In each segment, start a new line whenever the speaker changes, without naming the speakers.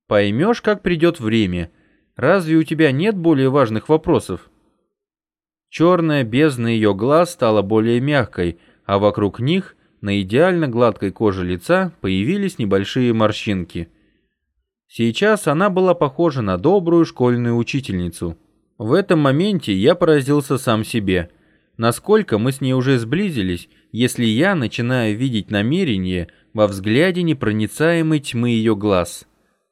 Поймешь, как придет время. Разве у тебя нет более важных вопросов? Черная бездна ее глаз стала более мягкой, а вокруг них, на идеально гладкой коже лица, появились небольшие морщинки. Сейчас она была похожа на добрую школьную учительницу. В этом моменте я поразился сам себе. Насколько мы с ней уже сблизились, если я начинаю видеть намерение во взгляде непроницаемой тьмы ее глаз.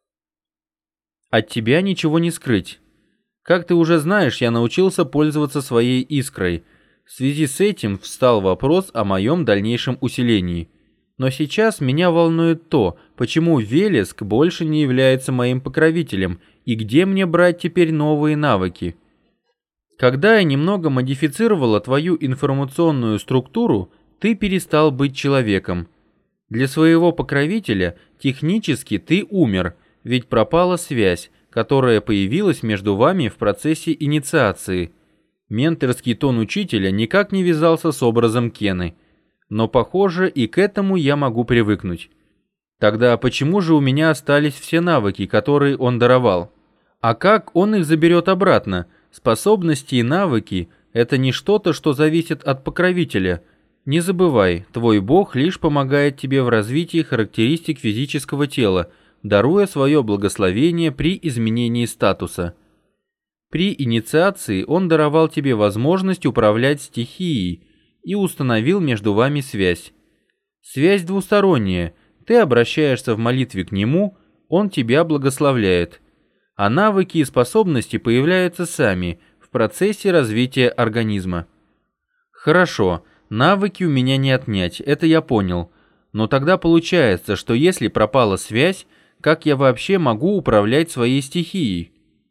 От тебя ничего не скрыть. Как ты уже знаешь, я научился пользоваться своей искрой. В связи с этим встал вопрос о моем дальнейшем усилении. Но сейчас меня волнует то, почему Велеск больше не является моим покровителем и где мне брать теперь новые навыки. Когда я немного модифицировала твою информационную структуру, ты перестал быть человеком. Для своего покровителя технически ты умер, ведь пропала связь, которая появилась между вами в процессе инициации. Менторский тон учителя никак не вязался с образом Кены. Но, похоже, и к этому я могу привыкнуть. Тогда почему же у меня остались все навыки, которые он даровал? А как он их заберет обратно? Способности и навыки – это не что-то, что зависит от покровителя. Не забывай, твой бог лишь помогает тебе в развитии характеристик физического тела, даруя свое благословение при изменении статуса. При инициации он даровал тебе возможность управлять стихией и установил между вами связь. Связь двусторонняя, ты обращаешься в молитве к нему, он тебя благословляет. А навыки и способности появляются сами в процессе развития организма. Хорошо, навыки у меня не отнять, это я понял. Но тогда получается, что если пропала связь, как я вообще могу управлять своей стихией?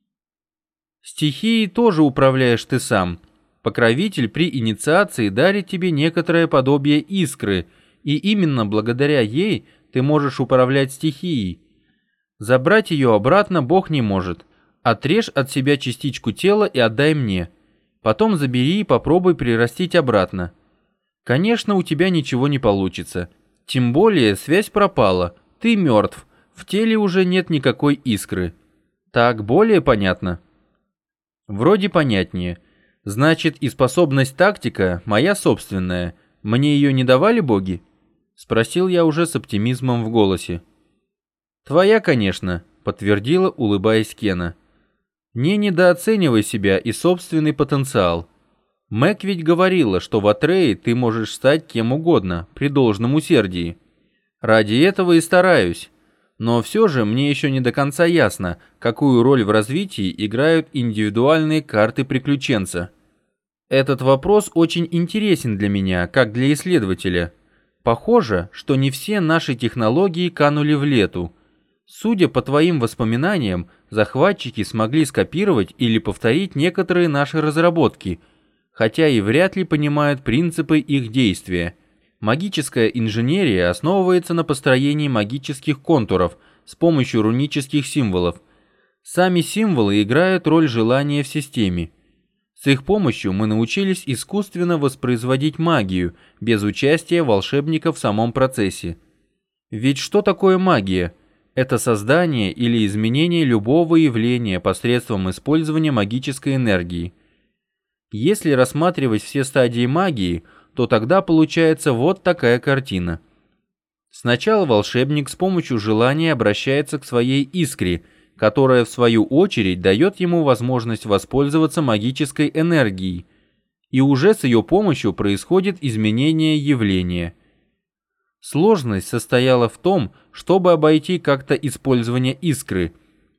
Стихией тоже управляешь ты сам. Покровитель при инициации дарит тебе некоторое подобие искры, и именно благодаря ей ты можешь управлять стихией. Забрать ее обратно Бог не может. Отрежь от себя частичку тела и отдай мне. Потом забери и попробуй прирастить обратно. Конечно, у тебя ничего не получится. Тем более связь пропала, ты мертв, в теле уже нет никакой искры. Так более понятно? Вроде понятнее. Значит, и способность тактика моя собственная. Мне ее не давали боги? Спросил я уже с оптимизмом в голосе. Твоя, конечно, подтвердила, улыбаясь Кена. Не недооценивай себя и собственный потенциал. Мэг ведь говорила, что в Атрее ты можешь стать кем угодно, при должном усердии. Ради этого и стараюсь. Но все же мне еще не до конца ясно, какую роль в развитии играют индивидуальные карты приключенца. Этот вопрос очень интересен для меня, как для исследователя. Похоже, что не все наши технологии канули в лету. Судя по твоим воспоминаниям, захватчики смогли скопировать или повторить некоторые наши разработки, хотя и вряд ли понимают принципы их действия. Магическая инженерия основывается на построении магических контуров с помощью рунических символов. Сами символы играют роль желания в системе. С их помощью мы научились искусственно воспроизводить магию, без участия волшебника в самом процессе. Ведь что такое магия? Это создание или изменение любого явления посредством использования магической энергии. Если рассматривать все стадии магии, то тогда получается вот такая картина. Сначала волшебник с помощью желания обращается к своей искре, которая в свою очередь дает ему возможность воспользоваться магической энергией, и уже с ее помощью происходит изменение явления. Сложность состояла в том, чтобы обойти как-то использование искры.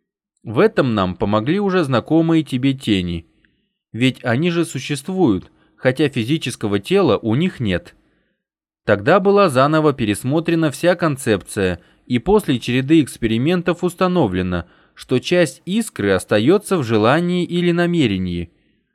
В этом нам помогли уже знакомые тебе тени. Ведь они же существуют, хотя физического тела у них нет. Тогда была заново пересмотрена вся концепция, и после череды экспериментов установлено, что часть искры остается в желании или намерении.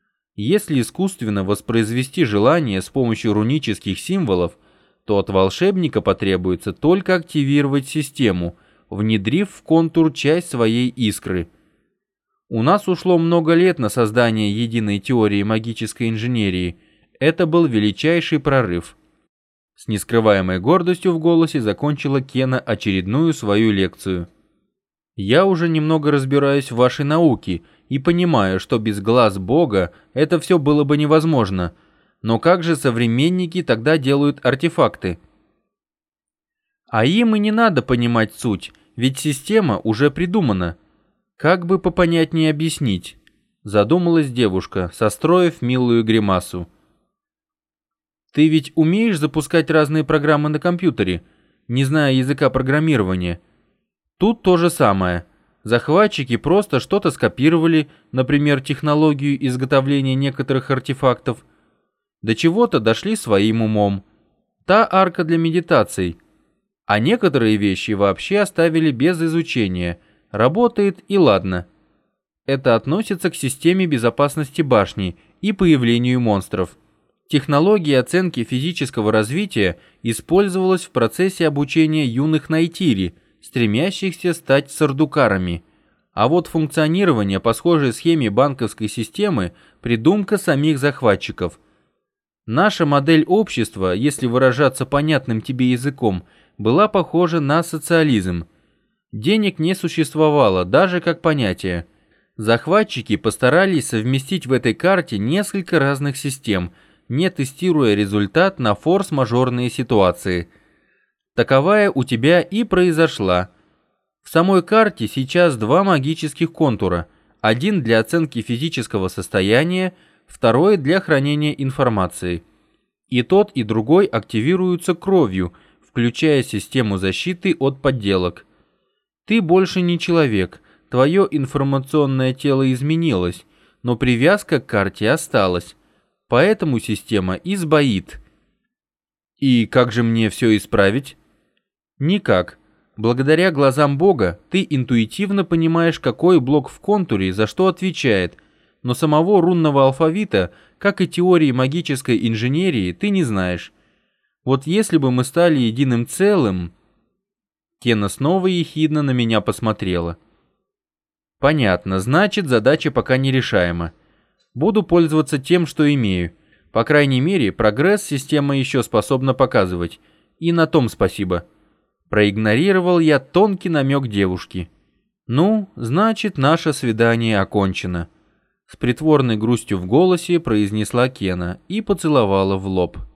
Если искусственно воспроизвести желание с помощью рунических символов, то от волшебника потребуется только активировать систему, внедрив в контур часть своей искры. У нас ушло много лет на создание единой теории магической инженерии. Это был величайший прорыв. С нескрываемой гордостью в голосе закончила Кена очередную свою лекцию. Я уже немного разбираюсь в вашей науке и понимаю, что без глаз Бога это все было бы невозможно. Но как же современники тогда делают артефакты? А им и не надо понимать суть, ведь система уже придумана. Как бы попонятнее объяснить? Задумалась девушка, состроив милую гримасу. Ты ведь умеешь запускать разные программы на компьютере, не зная языка программирования? Тут то же самое. Захватчики просто что-то скопировали, например, технологию изготовления некоторых артефактов. До чего-то дошли своим умом. Та арка для медитаций. А некоторые вещи вообще оставили без изучения. Работает и ладно. Это относится к системе безопасности башни и появлению монстров. Технология оценки физического развития использовалась в процессе обучения юных найтири, стремящихся стать сардукарами. А вот функционирование по схожей схеме банковской системы – придумка самих захватчиков. Наша модель общества, если выражаться понятным тебе языком, была похожа на социализм. Денег не существовало, даже как понятие. Захватчики постарались совместить в этой карте несколько разных систем, не тестируя результат на форс-мажорные ситуации. Таковая у тебя и произошла. В самой карте сейчас два магических контура. Один для оценки физического состояния, второй для хранения информации. И тот, и другой активируются кровью, включая систему защиты от подделок. Ты больше не человек, твое информационное тело изменилось, но привязка к карте осталась. Поэтому система и сбоит. И как же мне все исправить? Никак. Благодаря глазам Бога ты интуитивно понимаешь, какой блок в контуре за что отвечает, но самого рунного алфавита, как и теории магической инженерии, ты не знаешь. Вот если бы мы стали единым целым... Кена снова ехидно на меня посмотрела. Понятно, значит, задача пока нерешаема. Буду пользоваться тем, что имею. По крайней мере, прогресс система еще способна показывать. И на том спасибо. Проигнорировал я тонкий намек девушки. Ну, значит, наше свидание окончено. С притворной грустью в голосе произнесла Кена и поцеловала в лоб.